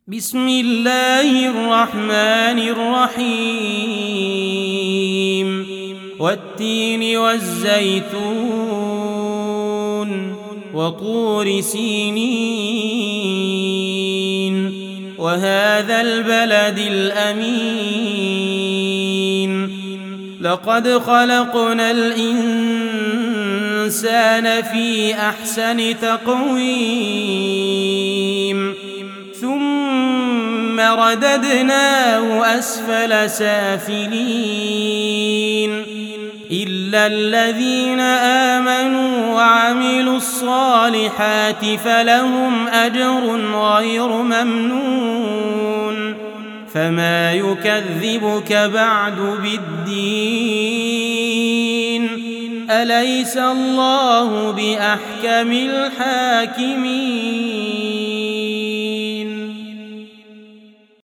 بسم الله الرحمن الرحيم والتين والزيتون وطور سينين وهذا البلد الأمين لقد خلقنا الإنسان في أحسن تقويم ثم رددناه أسفل سافلين إلا الذين آمنوا وعملوا الصالحات فلهم أجر غير ممنون فما يكذبك بعد بالدين أليس الله بأحكم الحاكمين